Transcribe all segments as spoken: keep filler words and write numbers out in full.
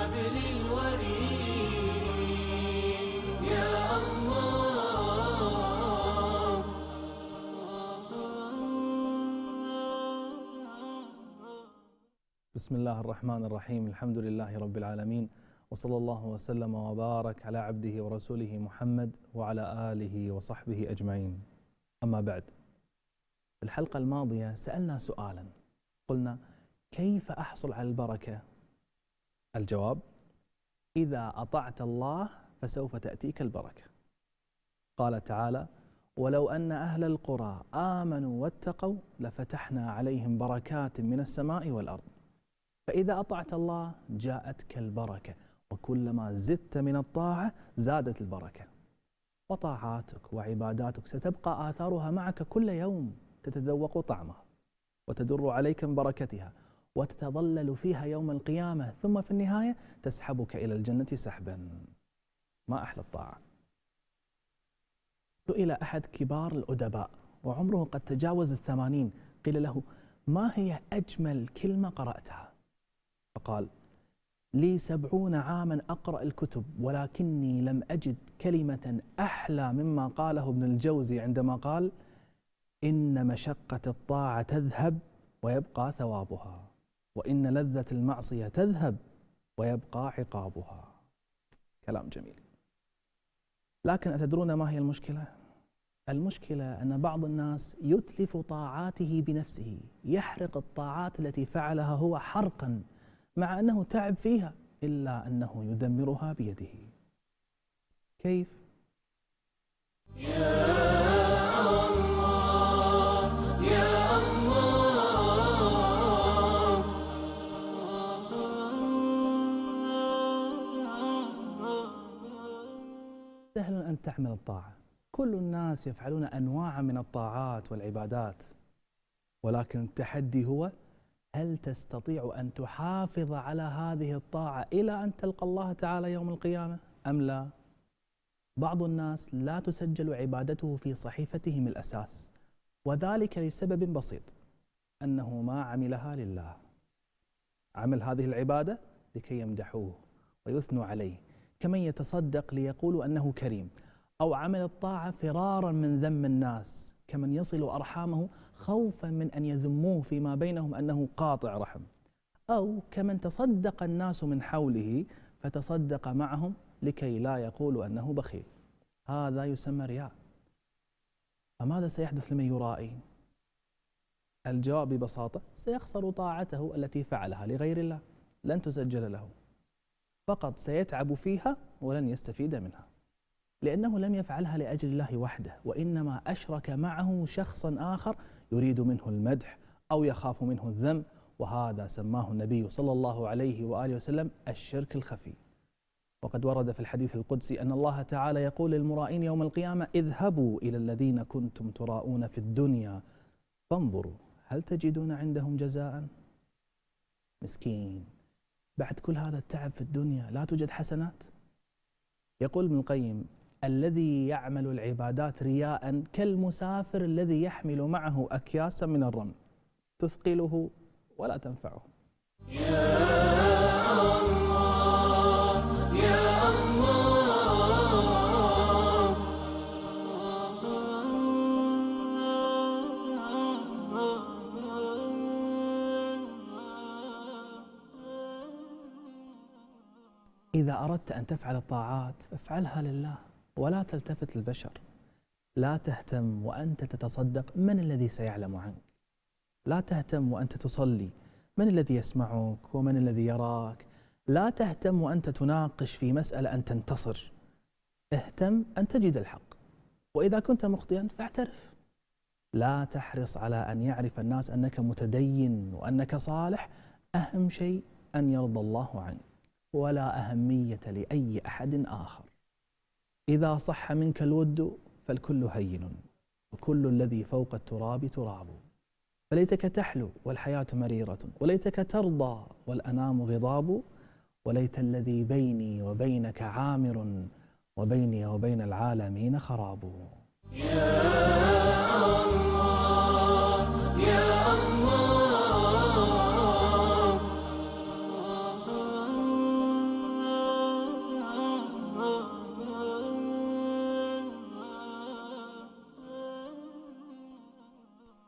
حبل الوريد يا الله. بسم الله الرحمن الرحيم. الحمد لله رب العالمين، وصلى الله وسلم وبارك على عبده ورسوله محمد وعلى آله وصحبه أجمعين. أما بعد، في الحلقة الماضية سألنا سؤالا، قلنا كيف أحصل على البركة؟ الجواب: إذا أطعت الله فسوف تأتيك البركة. قال تعالى: ولو أن أهل القرى آمنوا واتقوا لفتحنا عليهم بركات من السماء والأرض. فإذا أطعت الله جاءتك البركة، وكلما زدت من الطاعة زادت البركة. وطاعاتك وعباداتك ستبقى آثارها معك كل يوم، تتذوق طعمها وتدر عليك من بركتها وتتظلل فيها يوم القيامة، ثم في النهاية تسحبك إلى الجنة سحبا. ما أحلى الطاعة. سئل أحد كبار الأدباء وعمره قد تجاوز الثمانين، قيل له: ما هي أجمل كلمة قرأتها؟ فقال: لي سبعون عاما أقرأ الكتب ولكني لم أجد كلمة أحلى مما قاله ابن الجوزي عندما قال: إن مشقة الطاعة تذهب ويبقى ثوابها، وإن لذة المعصية تذهب ويبقى عقابها. كلام جميل. لكن أتدرون ما هي المشكلة؟ المشكلة أن بعض الناس يتلف طاعاته بنفسه، يحرق الطاعات التي فعلها هو حرقا مع أنه تعب فيها، إلا أنه يدمرها بيده. كيف؟ يا الله يا الله. سهل أن تعمل الطاعة، كل الناس يفعلون أنواع من الطاعات والعبادات، ولكن التحدي هو: هل تستطيع أن تحافظ على هذه الطاعة إلى أن تلقى الله تعالى يوم القيامة أم لا؟ بعض الناس لا تسجل عبادته في صحيفته من الأساس، وذلك لسبب بسيط، أنه ما عملها لله. عمل هذه العبادة لكي يمدحوه ويثنوا عليه، كمن يتصدق ليقولوا أنه كريم، أو عمل الطاعة فرارا من ذم الناس، كمن يصل أرحامه خوفا من أن يذموه فيما بينهم أنه قاطع رحم، أو كمن تصدق الناس من حوله فتصدق معهم لكي لا يقولوا أنه بخيل. هذا يسمى رياء. فماذا سيحدث لمن يرائي؟ الجواب ببساطة: سيخسر طاعته التي فعلها لغير الله، لن تسجل له، فقط سيتعب فيها ولن يستفيد منها، لأنه لم يفعلها لأجل الله وحده، وإنما أشرك معه شخصا آخر يريد منه المدح أو يخاف منه الذم، وهذا سماه النبي صلى الله عليه وآله وسلم الشرك الخفي. وقد ورد في الحديث القدسي أن الله تعالى يقول للمرائين يوم القيامة: اذهبوا إلى الذين كنتم تراءون في الدنيا فانظروا هل تجدون عندهم جزاء. مسكين، بعد كل هذا التعب في الدنيا لا توجد حسنات. يقول ابن القيم: الذي يعمل العبادات رياء كالمسافر الذي يحمل معه أكياسا من الرمل تثقله ولا تنفعه. يا الله يا الله. إذا أردت أن تفعل الطاعات فافعلها لله ولا تلتفت للبشر. لا تهتم وأنت تتصدق من الذي سيعلم عنك، لا تهتم وأنت تصلي من الذي يسمعك ومن الذي يراك، لا تهتم وأنت تناقش في مسألة أن تنتصر، اهتم أن تجد الحق، وإذا كنت مخطئا فاعترف. لا تحرص على أن يعرف الناس أنك متدين وأنك صالح، أهم شيء أن يرضى الله عنك، ولا أهمية لأي أحد آخر. إذا صح منك الود فالكل هين، وكل الذي فوق التراب تراب. فليتك تحلو والحياة مريرة، وليتك ترضى والأنام غضاب، وليت الذي بيني وبينك عامر، وبيني وبين العالمين خراب. يا الله يا الله.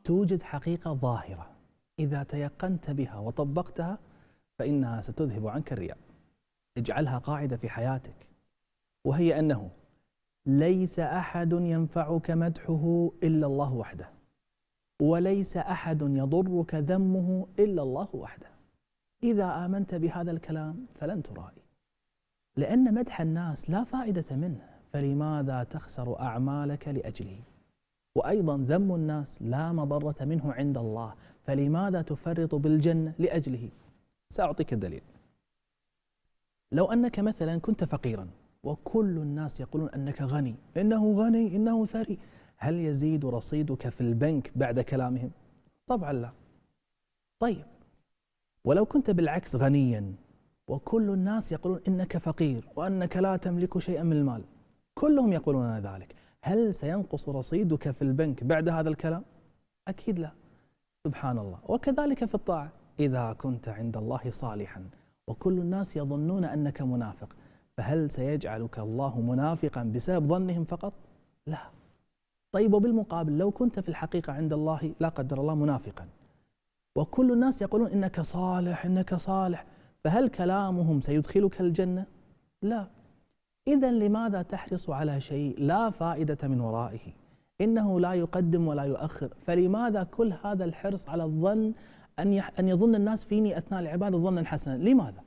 توجد حقيقة ظاهرة إذا تيقنت بها وطبقتها فإنها ستذهب عنك الرياء. اجعلها قاعدة في حياتك، وهي أنه ليس أحد ينفعك مدحه إلا الله وحده، وليس أحد يضرك ذمه إلا الله وحده. إذا آمنت بهذا الكلام فلن ترائي، لأن مدح الناس لا فائدة منه، فلماذا تخسر أعمالك لأجله؟ وأيضا ذم الناس لا مضرة منه عند الله، فلماذا تفرط بالجنة لأجله؟ سأعطيك الدليل. لو أنك مثلا كنت فقيرا وكل الناس يقولون أنك غني، إنه غني، إنه ثري، هل يزيد رصيدك في البنك بعد كلامهم؟ طبعا لا. طيب ولو كنت بالعكس غنيا وكل الناس يقولون إنك فقير وأنك لا تملك شيئا من المال، كلهم يقولون ذلك، هل سينقص رصيدك في البنك بعد هذا الكلام؟ أكيد لا. سبحان الله. وكذلك في الطاعة، إذا كنت عند الله صالحا وكل الناس يظنون أنك منافق، فهل سيجعلك الله منافقا بسبب ظنهم فقط؟ لا. طيب وبالمقابل لو كنت في الحقيقة عند الله لا قدر الله منافقا وكل الناس يقولون إنك صالح إنك صالح، فهل كلامهم سيدخلك الجنة؟ لا. إذن لماذا تحرص على شيء لا فائدة من ورائه؟ إنه لا يقدم ولا يؤخر، فلماذا كل هذا الحرص على الظن أن يح أن يظن الناس فيني أثناء العبادة ظنا حسنا؟ لماذا؟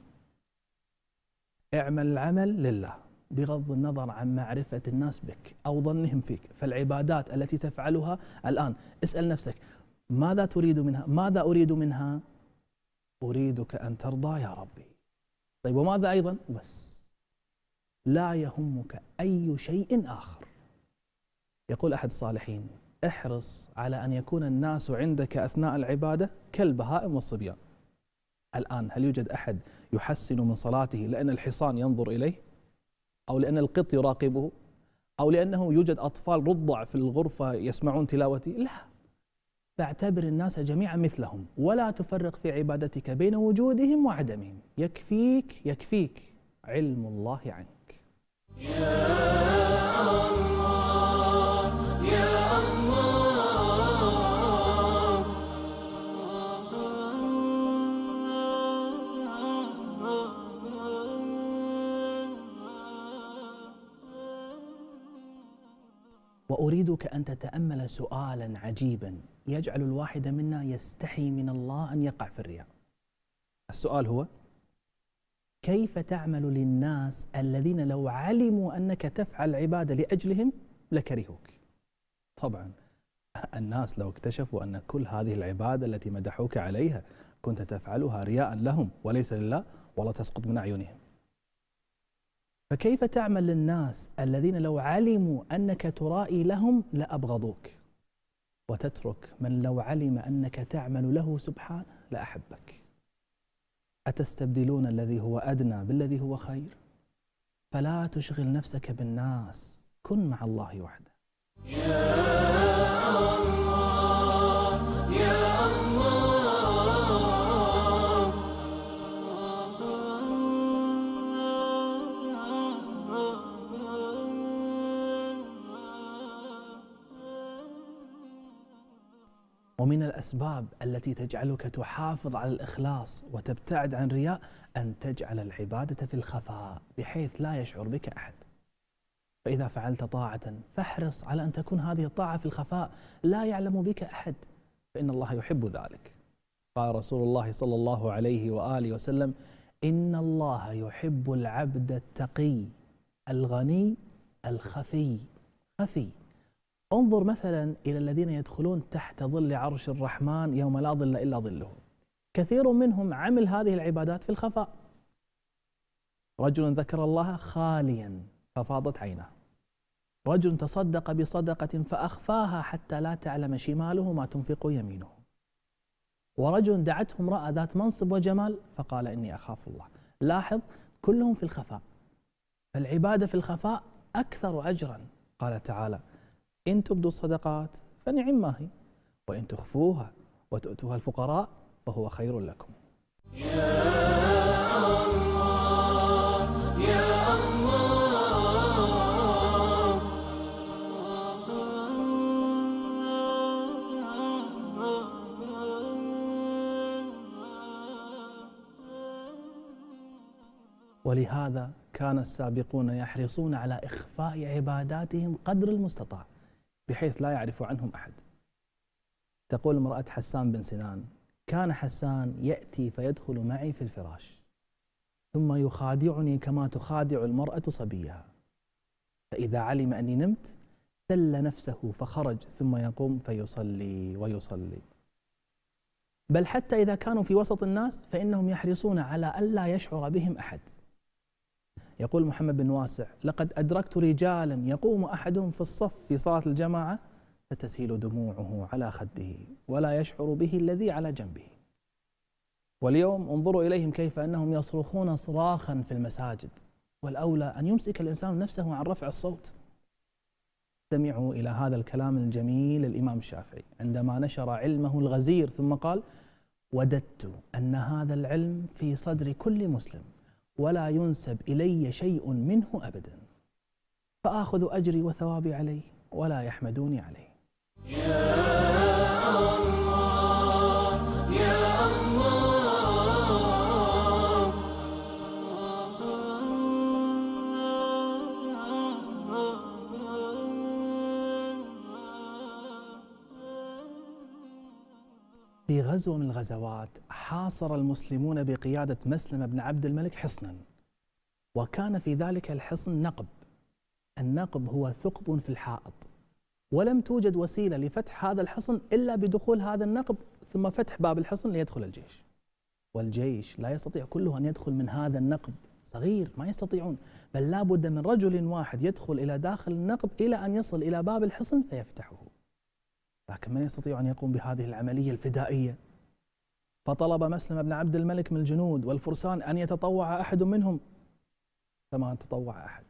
اعمل العمل لله بغض النظر عن معرفة الناس بك أو ظنهم فيك. فالعبادات التي تفعلها الآن اسأل نفسك ماذا تريد منها؟ ماذا أريد منها؟ أريدك أن ترضى يا ربي. طيب وماذا أيضا؟ بس لا يهمك أي شيء آخر. يقول أحد الصالحين احرص على أن يكون الناس عندك أثناء العبادة كالبهائم والصبيان. الآن هل يوجد أحد يحسن من صلاته لأن الحصان ينظر إليه، أو لأن القط يراقبه، أو لأنه يوجد أطفال رضع في الغرفة يسمعون تلاوتي؟ لا. فاعتبر الناس جميعا مثلهم، ولا تفرق في عبادتك بين وجودهم وعدمهم. يكفيك يكفيك علم الله عنك. يا الله يا الله. وأريدك أن تتأمل سؤالا عجيبا يجعل الواحد منا يستحي من الله أن يقع في الرياء. السؤال هو: كيف تعمل للناس الذين لو علموا أنك تفعل العبادة لأجلهم لكرهوك؟ طبعا الناس لو اكتشفوا أن كل هذه العبادة التي مدحوك عليها كنت تفعلها رياء لهم وليس لله، والله تسقط من أعينهم. فكيف تعمل للناس الذين لو علموا أنك ترائي لهم لأبغضوك، وتترك من لو علم أنك تعمل له سبحانه لأحبك؟ أتستبدلون الذي هو أدنى بالذي هو خير؟ فلا تشغل نفسك بالناس، كن مع الله وحده. يا الله يا الله. ومن الأسباب التي تجعلك تحافظ على الإخلاص وتبتعد عن الرياء أن تجعل العبادة في الخفاء بحيث لا يشعر بك أحد. فإذا فعلت طاعة فاحرص على أن تكون هذه الطاعة في الخفاء لا يعلم بك أحد، فإن الله يحب ذلك. قال رسول الله صلى الله عليه وآله وسلم: إن الله يحب العبد التقي الغني الخفي. خفي. انظر مثلا إلى الذين يدخلون تحت ظل عرش الرحمن يوم لا ظل إلا ظله، كثير منهم عمل هذه العبادات في الخفاء. رجل ذكر الله خاليا ففاضت عيناه، رجل تصدق بصدقة فأخفاها حتى لا تعلم شماله ما تنفق يمينه، ورجل دعته امرأة ذات منصب وجمال فقال إني أخاف الله. لاحظ كلهم في الخفاء، فالعبادة في الخفاء أكثر أجرا. قال تعالى: إن تبدوا الصدقات فنعم ما هي، وإن تخفوها وتؤتوها الفقراء فهو خير لكم. يا الله يا الله. ولهذا كان السابقون يحرصون على إخفاء عباداتهم قدر المستطاع بحيث لا يعرف عنهم أحد. تقول امرأة حسان بن سنان: كان حسان يأتي فيدخل معي في الفراش ثم يخادعني كما تخادع المرأة صبيها، فإذا علم أني نمت سل نفسه فخرج ثم يقوم فيصلي ويصلي. بل حتى إذا كانوا في وسط الناس فإنهم يحرصون على ألا يشعر بهم أحد. يقول محمد بن واسع: لقد أدركت رجالا يقوم أحدهم في الصف في صلاة الجماعة فتسيل دموعه على خده ولا يشعر به الذي على جنبه. واليوم انظروا إليهم كيف أنهم يصرخون صراخا في المساجد، والأولى أن يمسك الإنسان نفسه عن رفع الصوت. استمعوا إلى هذا الكلام الجميل للإمام الشافعي عندما نشر علمه الغزير ثم قال: وددت أن هذا العلم في صدر كل مسلم ولا ينسب إلي شيء منه أبدا، فآخذ أجري وثوابي عليه ولا يحمدوني عليه. يا الله يا الله. في غزوة من الغزوات حاصر المسلمون بقيادة مسلم بن عبد الملك حصنا، وكان في ذلك الحصن نقب. النقب هو ثقب في الحائط، ولم توجد وسيلة لفتح هذا الحصن إلا بدخول هذا النقب ثم فتح باب الحصن ليدخل الجيش. والجيش لا يستطيع كله أن يدخل من هذا النقب، صغير ما يستطيعون، بل لا بد من رجل واحد يدخل إلى داخل النقب إلى أن يصل إلى باب الحصن فيفتحه. لكن من يستطيع أن يقوم بهذه العملية الفدائية؟ فطلب مسلم بن عبد الملك من الجنود والفرسان أن يتطوع أحد منهم، فما تطوع أحد.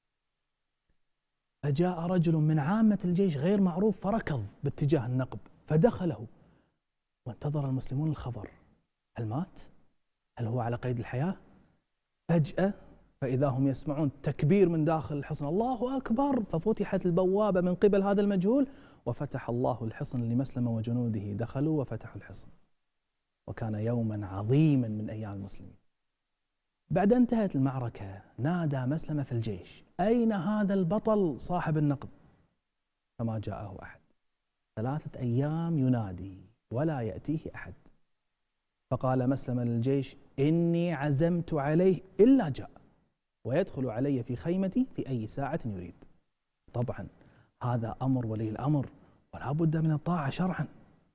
فجاء رجل من عامة الجيش غير معروف فركض باتجاه النقب فدخله، وانتظر المسلمون الخبر: هل مات؟ هل هو على قيد الحياة؟ فجأة فإذا هم يسمعون تكبير من داخل الحصن: الله أكبر! ففتحت البوابة من قبل هذا المجهول وفتح الله الحصن لمسلم وجنوده، دخلوا وفتحوا الحصن. وكان يوما عظيما من أيام المسلمين. بعد انتهت المعركة نادى مسلم في الجيش: أين هذا البطل صاحب النقب؟ فما جاءه أحد. ثلاثة أيام ينادي ولا يأتيه أحد. فقال مسلم للجيش: إني عزمت عليه إلا جاء، ويدخل علي في خيمتي في أي ساعة يريد. طبعا هذا أمر ولي الأمر ولا بد من الطاعة شرعا.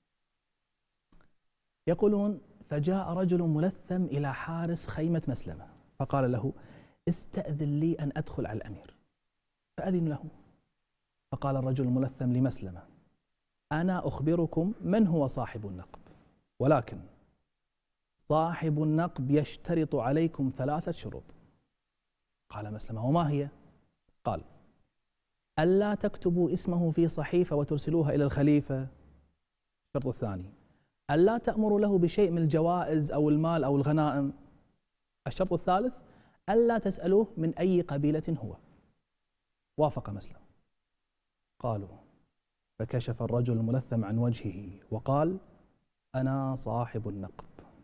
يقولون: فجاء رجل ملثم إلى حارس خيمة مسلمة فقال له: استأذن لي أن أدخل على الأمير. فأذن له. فقال الرجل الملثم لمسلمة: أنا أخبركم من هو صاحب النقب، ولكن صاحب النقب يشترط عليكم ثلاثة شروط. قال مسلمة: وما هي؟ قال: ألا تكتبوا اسمه في صحيفة وترسلوها إلى الخليفة. الشرط الثاني: ألا تأمروا له بشيء من الجوائز أو المال أو الغنائم. الشرط الثالث: ألا تسألوه من أي قبيلة هو. وافق مسلم. قالوا: فكشف الرجل الملثم عن وجهه وقال: أنا صاحب النقب.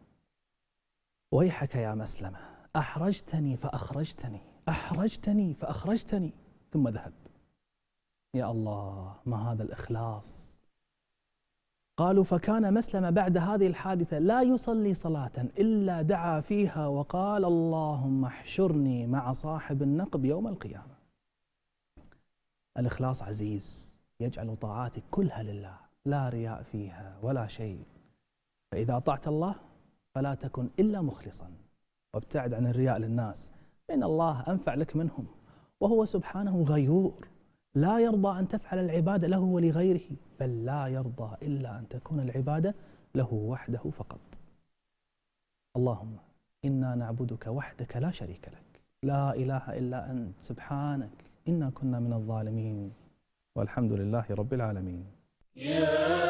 ويحك يا مسلمة، أحرجتني فأخرجتني، أحرجتني فأخرجتني، ثم ذهب. يا الله، ما هذا الإخلاص! قالوا: فكان مسلم بعد هذه الحادثة لا يصلي صلاة إلا دعا فيها وقال: اللهم احشرني مع صاحب النقب يوم القيامة. الإخلاص عزيز، يجعل طاعاتك كلها لله، لا رياء فيها ولا شيء. فإذا أطعت الله فلا تكن إلا مخلصا، وابتعد عن الرياء للناس، فإن الله أنفع لك منهم، وهو سبحانه غيور لا يرضى أن تفعل العبادة له ولغيره، بل لا يرضى إلا أن تكون العبادة له وحده فقط. اللهم إنا نعبدك وحدك لا شريك لك، لا إله إلا أنت سبحانك إنا كنا من الظالمين، والحمد لله رب العالمين. يا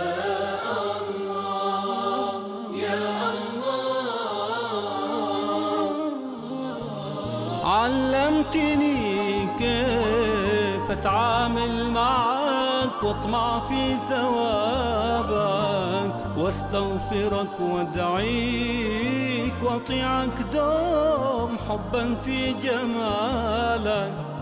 الله يا الله، علمتني كيف أتعامل معك واطمع في ثوابك واستغفرك وادعيك أطيعك دوم حبا في جمالك.